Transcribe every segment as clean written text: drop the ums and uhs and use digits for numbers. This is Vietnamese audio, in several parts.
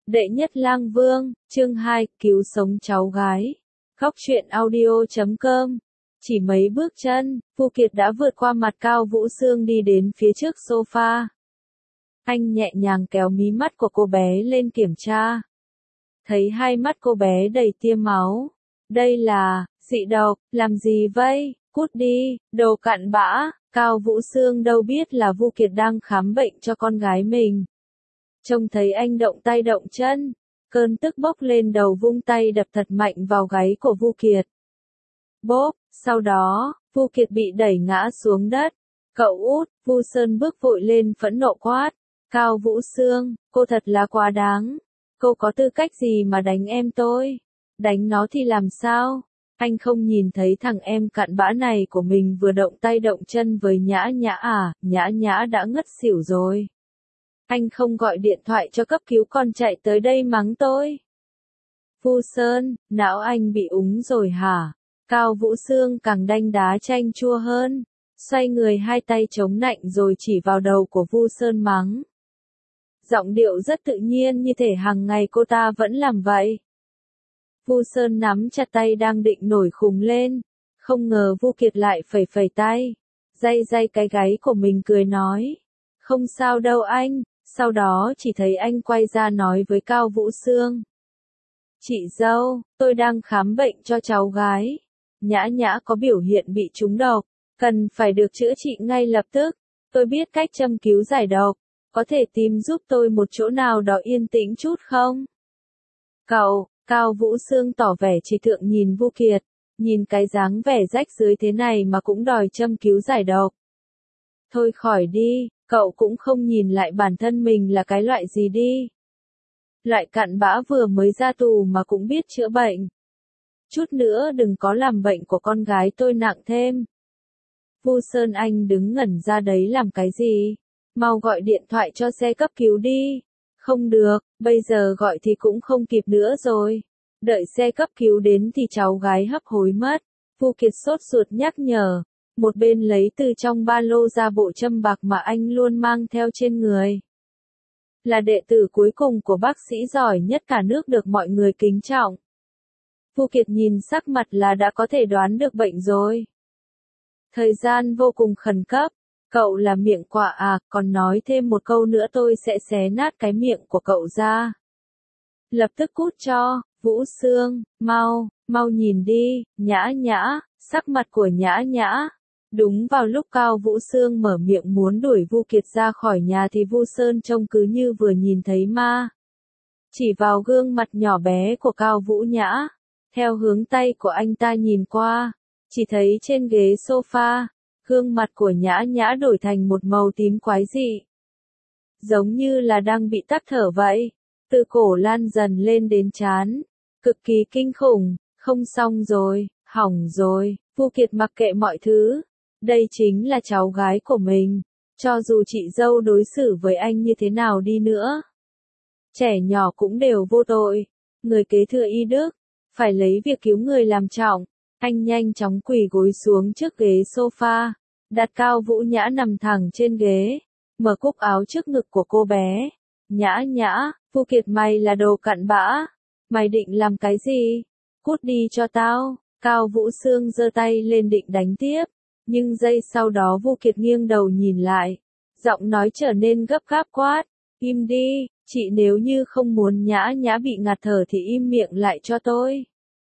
Đệ nhất lang vương, chương 2, cứu sống cháu gái. Góc truyện audio.com. Chỉ mấy bước chân, Vu Kiệt đã vượt qua mặt Cao Vũ Sương đi đến phía trước sofa. Anh nhẹ nhàng kéo mí mắt của cô bé lên kiểm tra. Thấy hai mắt cô bé đầy tia máu. Đây là, dị độc, làm gì vậy? Cút đi, đồ cặn bã. Cao Vũ Sương đâu biết là Vu Kiệt đang khám bệnh cho con gái mình. Trông thấy anh động tay động chân, cơn tức bốc lên đầu vung tay đập thật mạnh vào gáy của Vu Kiệt. Bốp, sau đó, Vu Kiệt bị đẩy ngã xuống đất. Cậu út, Vu Sơn bước vội lên phẫn nộ quát. Cao Vũ Sương, cô thật là quá đáng. Cô có tư cách gì mà đánh em tôi? Đánh nó thì làm sao? Anh không nhìn thấy thằng em cặn bã này của mình vừa động tay động chân với Nhã Nhã à? Nhã Nhã đã ngất xỉu rồi. Anh không gọi điện thoại cho cấp cứu còn chạy tới đây mắng tôi. Vu Sơn, não anh bị úng rồi hả? Cao Vũ Sương càng đanh đá chanh chua hơn, xoay người hai tay chống nạnh rồi chỉ vào đầu của Vu Sơn mắng. Giọng điệu rất tự nhiên như thể hàng ngày cô ta vẫn làm vậy. Vu Sơn nắm chặt tay đang định nổi khùng lên, không ngờ Vu Kiệt lại phẩy phẩy tay, day day cái gáy của mình cười nói. Không sao đâu anh. Sau đó chỉ thấy anh quay ra nói với Cao Vũ Sương. Chị dâu, tôi đang khám bệnh cho cháu gái. Nhã Nhã có biểu hiện bị trúng độc, cần phải được chữa trị ngay lập tức. Tôi biết cách châm cứu giải độc, có thể tìm giúp tôi một chỗ nào đó yên tĩnh chút không? Cậu, Cao Vũ Sương tỏ vẻ trì thượng nhìn Vu Kiệt, nhìn cái dáng vẻ rách rưới thế này mà cũng đòi châm cứu giải độc. Thôi khỏi đi. Cậu cũng không nhìn lại bản thân mình là cái loại gì đi. Loại cặn bã vừa mới ra tù mà cũng biết chữa bệnh. Chút nữa đừng có làm bệnh của con gái tôi nặng thêm. Vu Sơn anh đứng ngẩn ra đấy làm cái gì? Mau gọi điện thoại cho xe cấp cứu đi. Không được, bây giờ gọi thì cũng không kịp nữa rồi. Đợi xe cấp cứu đến thì cháu gái hấp hối mất. Vu Kiệt sốt ruột nhắc nhở. Một bên lấy từ trong ba lô ra bộ châm bạc mà anh luôn mang theo trên người. Là đệ tử cuối cùng của bác sĩ giỏi nhất cả nước được mọi người kính trọng. Vu Kiệt nhìn sắc mặt là đã có thể đoán được bệnh rồi. Thời gian vô cùng khẩn cấp. Cậu là miệng quạ à, còn nói thêm một câu nữa tôi sẽ xé nát cái miệng của cậu ra. Lập tức cút cho, Vũ Sương, mau nhìn đi, Nhã Nhã, sắc mặt của Nhã Nhã. Đúng vào lúc Cao Vũ Sương mở miệng muốn đuổi Vu Kiệt ra khỏi nhà thì Vu Sơn trông cứ như vừa nhìn thấy ma. Chỉ vào gương mặt nhỏ bé của Cao Vũ Nhã, theo hướng tay của anh ta nhìn qua, chỉ thấy trên ghế sofa, gương mặt của Nhã Nhã đổi thành một màu tím quái dị. Giống như là đang bị tắc thở vậy, từ cổ lan dần lên đến trán, cực kỳ kinh khủng, không xong rồi, hỏng rồi, Vu Kiệt mặc kệ mọi thứ. Đây chính là cháu gái của mình, cho dù chị dâu đối xử với anh như thế nào đi nữa. Trẻ nhỏ cũng đều vô tội, người kế thừa y đức, phải lấy việc cứu người làm trọng. Anh nhanh chóng quỳ gối xuống trước ghế sofa, đặt Cao Vũ Nhã nằm thẳng trên ghế, mở cúc áo trước ngực của cô bé. Nhã Nhã, Vu Kiệt mày là đồ cặn bã, mày định làm cái gì? Cút đi cho tao. Cao Vũ Sương giơ tay lên định đánh tiếp. Nhưng giây sau đó Vu Kiệt nghiêng đầu nhìn lại, giọng nói trở nên gấp gáp quát, im đi, chị nếu như không muốn Nhã Nhã bị ngạt thở thì im miệng lại cho tôi.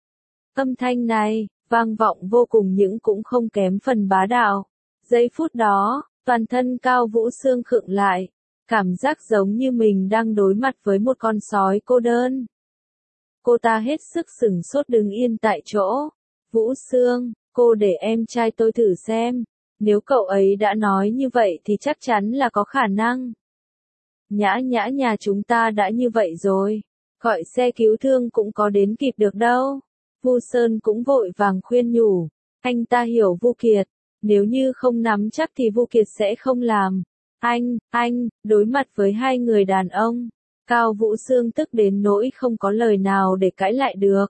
Âm thanh này, vang vọng vô cùng nhưng cũng không kém phần bá đạo. Giây phút đó, toàn thân Cao Vũ Sương khựng lại, cảm giác giống như mình đang đối mặt với một con sói cô đơn. Cô ta hết sức sửng sốt đứng yên tại chỗ. Vũ Sương, cô để em trai tôi thử xem, nếu cậu ấy đã nói như vậy thì chắc chắn là có khả năng. Nhã Nhã nhà chúng ta đã như vậy rồi, gọi xe cứu thương cũng có đến kịp được đâu. Vu Sơn cũng vội vàng khuyên nhủ, anh ta hiểu Vu Kiệt, nếu như không nắm chắc thì Vu Kiệt sẽ không làm. Anh, đối mặt với hai người đàn ông, Cao Vũ Sương tức đến nỗi không có lời nào để cãi lại được.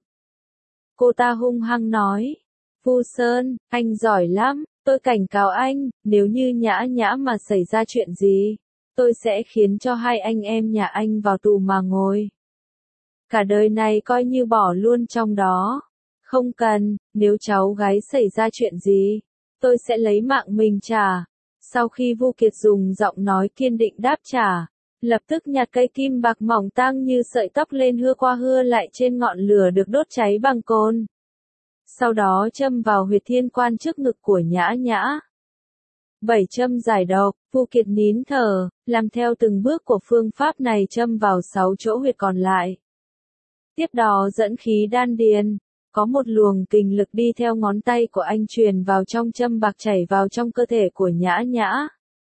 Cô ta hung hăng nói. Vu Sơn, anh giỏi lắm, tôi cảnh cáo anh, nếu như Nhã Nhã mà xảy ra chuyện gì, tôi sẽ khiến cho hai anh em nhà anh vào tù mà ngồi. Cả đời này coi như bỏ luôn trong đó. Không cần, nếu cháu gái xảy ra chuyện gì, tôi sẽ lấy mạng mình trả. Sau khi Vu Kiệt dùng giọng nói kiên định đáp trả, lập tức nhặt cây kim bạc mỏng tang như sợi tóc lên hưa qua hưa lại trên ngọn lửa được đốt cháy bằng côn. Sau đó châm vào huyệt thiên quan trước ngực của Nhã Nhã. 7 châm giải độc, Vu Kiệt nín thở, làm theo từng bước của phương pháp này châm vào 6 chỗ huyệt còn lại. Tiếp đó dẫn khí đan điền, có một luồng kình lực đi theo ngón tay của anh truyền vào trong châm bạc chảy vào trong cơ thể của Nhã Nhã.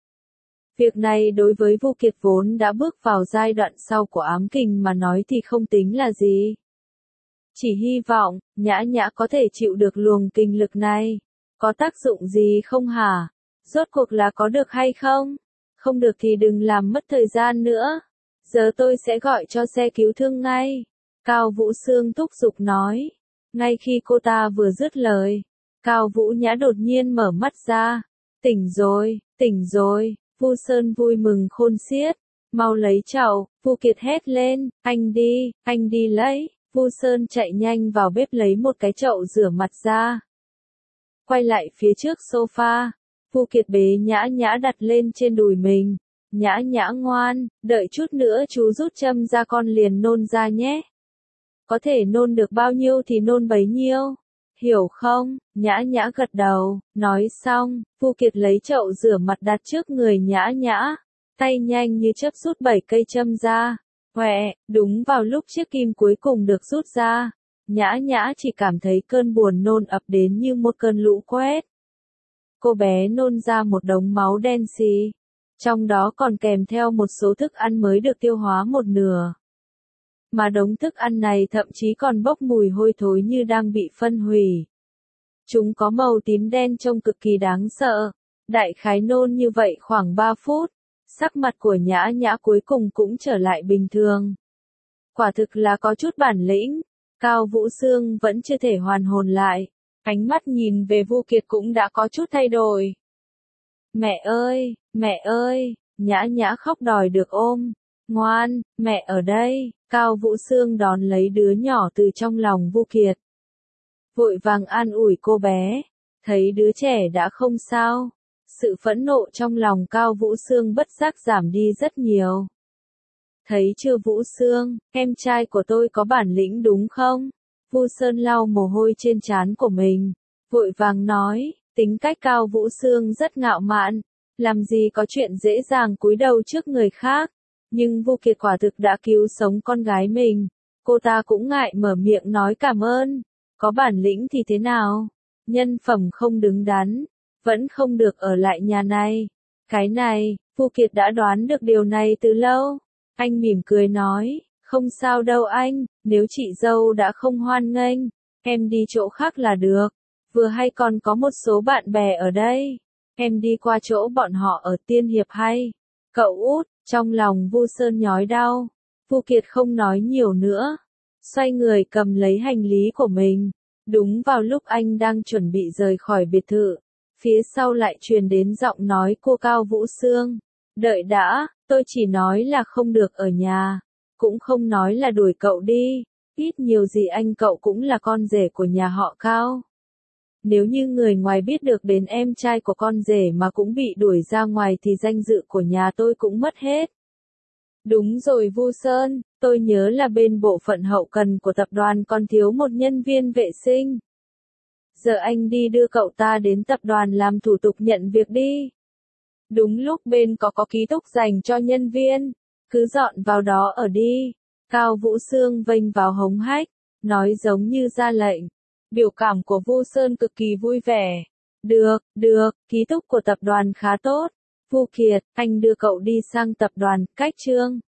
Việc này đối với Vu Kiệt vốn đã bước vào giai đoạn sau của ám kình mà nói thì không tính là gì. Chỉ hy vọng, Nhã Nhã có thể chịu được luồng kình lực này. Có tác dụng gì không hả? Rốt cuộc là có được hay không? Không được thì đừng làm mất thời gian nữa. Giờ tôi sẽ gọi cho xe cứu thương ngay. Cao Vũ Sương thúc giục nói. Ngay khi cô ta vừa dứt lời, Cao Vũ Nhã đột nhiên mở mắt ra. Tỉnh rồi, tỉnh rồi. Vu Sơn vui mừng khôn xiết. Mau lấy chậu, Vu Kiệt hét lên. Anh đi lấy. Vu Sơn chạy nhanh vào bếp lấy một cái chậu rửa mặt ra. Quay lại phía trước sofa. Vu Kiệt bế Nhã Nhã đặt lên trên đùi mình. Nhã Nhã ngoan, đợi chút nữa chú rút châm ra con liền nôn ra nhé. Có thể nôn được bao nhiêu thì nôn bấy nhiêu. Hiểu không? Nhã Nhã gật đầu, nói xong, Vu Kiệt lấy chậu rửa mặt đặt trước người Nhã Nhã. Tay nhanh như chớp rút 7 cây châm ra. Hoẹ, đúng vào lúc chiếc kim cuối cùng được rút ra. Nhã Nhã chỉ cảm thấy cơn buồn nôn ập đến như một cơn lũ quét. Cô bé nôn ra một đống máu đen xì. Trong đó còn kèm theo một số thức ăn mới được tiêu hóa một nửa. Mà đống thức ăn này thậm chí còn bốc mùi hôi thối như đang bị phân hủy. Chúng có màu tím đen trông cực kỳ đáng sợ. Đại khái nôn như vậy khoảng 3 phút. Sắc mặt của Nhã Nhã cuối cùng cũng trở lại bình thường. Quả thực là có chút bản lĩnh. Cao Vũ Sương vẫn chưa thể hoàn hồn lại. Ánh mắt nhìn về Vu Kiệt cũng đã có chút thay đổi. Mẹ ơi, Nhã Nhã khóc đòi được ôm. Ngoan, mẹ ở đây. Cao Vũ Sương đón lấy đứa nhỏ từ trong lòng Vu Kiệt. Vội vàng an ủi cô bé. Thấy đứa trẻ đã không sao. Sự phẫn nộ trong lòng Cao Vũ Sương bất giác giảm đi rất nhiều. Thấy chưa Vũ Sương, em trai của tôi có bản lĩnh đúng không? Vu Sơn lau mồ hôi trên trán của mình. Vội vàng nói, tính cách Cao Vũ Sương rất ngạo mạn. Làm gì có chuyện dễ dàng cúi đầu trước người khác. Nhưng Vu Kiệt quả thực đã cứu sống con gái mình. Cô ta cũng ngại mở miệng nói cảm ơn. Có bản lĩnh thì thế nào? Nhân phẩm không đứng đắn. Vẫn không được ở lại nhà này. Cái này, Vu Kiệt đã đoán được điều này từ lâu. Anh mỉm cười nói, không sao đâu anh, nếu chị dâu đã không hoan nghênh, em đi chỗ khác là được. Vừa hay còn có một số bạn bè ở đây. Em đi qua chỗ bọn họ ở Tiên Hiệp hay. Cậu út, trong lòng Vu Sơn nhói đau. Vu Kiệt không nói nhiều nữa. Xoay người cầm lấy hành lý của mình. Đúng vào lúc anh đang chuẩn bị rời khỏi biệt thự. Phía sau lại truyền đến giọng nói cô Cao Vũ Sương. Đợi đã, tôi chỉ nói là không được ở nhà. Cũng không nói là đuổi cậu đi. Ít nhiều gì anh cậu cũng là con rể của nhà họ Cao. Nếu như người ngoài biết được đến em trai của con rể mà cũng bị đuổi ra ngoài thì danh dự của nhà tôi cũng mất hết. Đúng rồi Vu Sơn, tôi nhớ là bên bộ phận hậu cần của tập đoàn còn thiếu một nhân viên vệ sinh. Giờ anh đi đưa cậu ta đến tập đoàn làm thủ tục nhận việc đi. Đúng lúc bên có ký túc dành cho nhân viên, cứ dọn vào đó ở đi. Cao Vũ Sương vênh vào hống hách, nói giống như ra lệnh. Biểu cảm của Vu Sơn cực kỳ vui vẻ. Được, ký túc của tập đoàn khá tốt. Vu Kiệt, anh đưa cậu đi sang tập đoàn, cách Trương.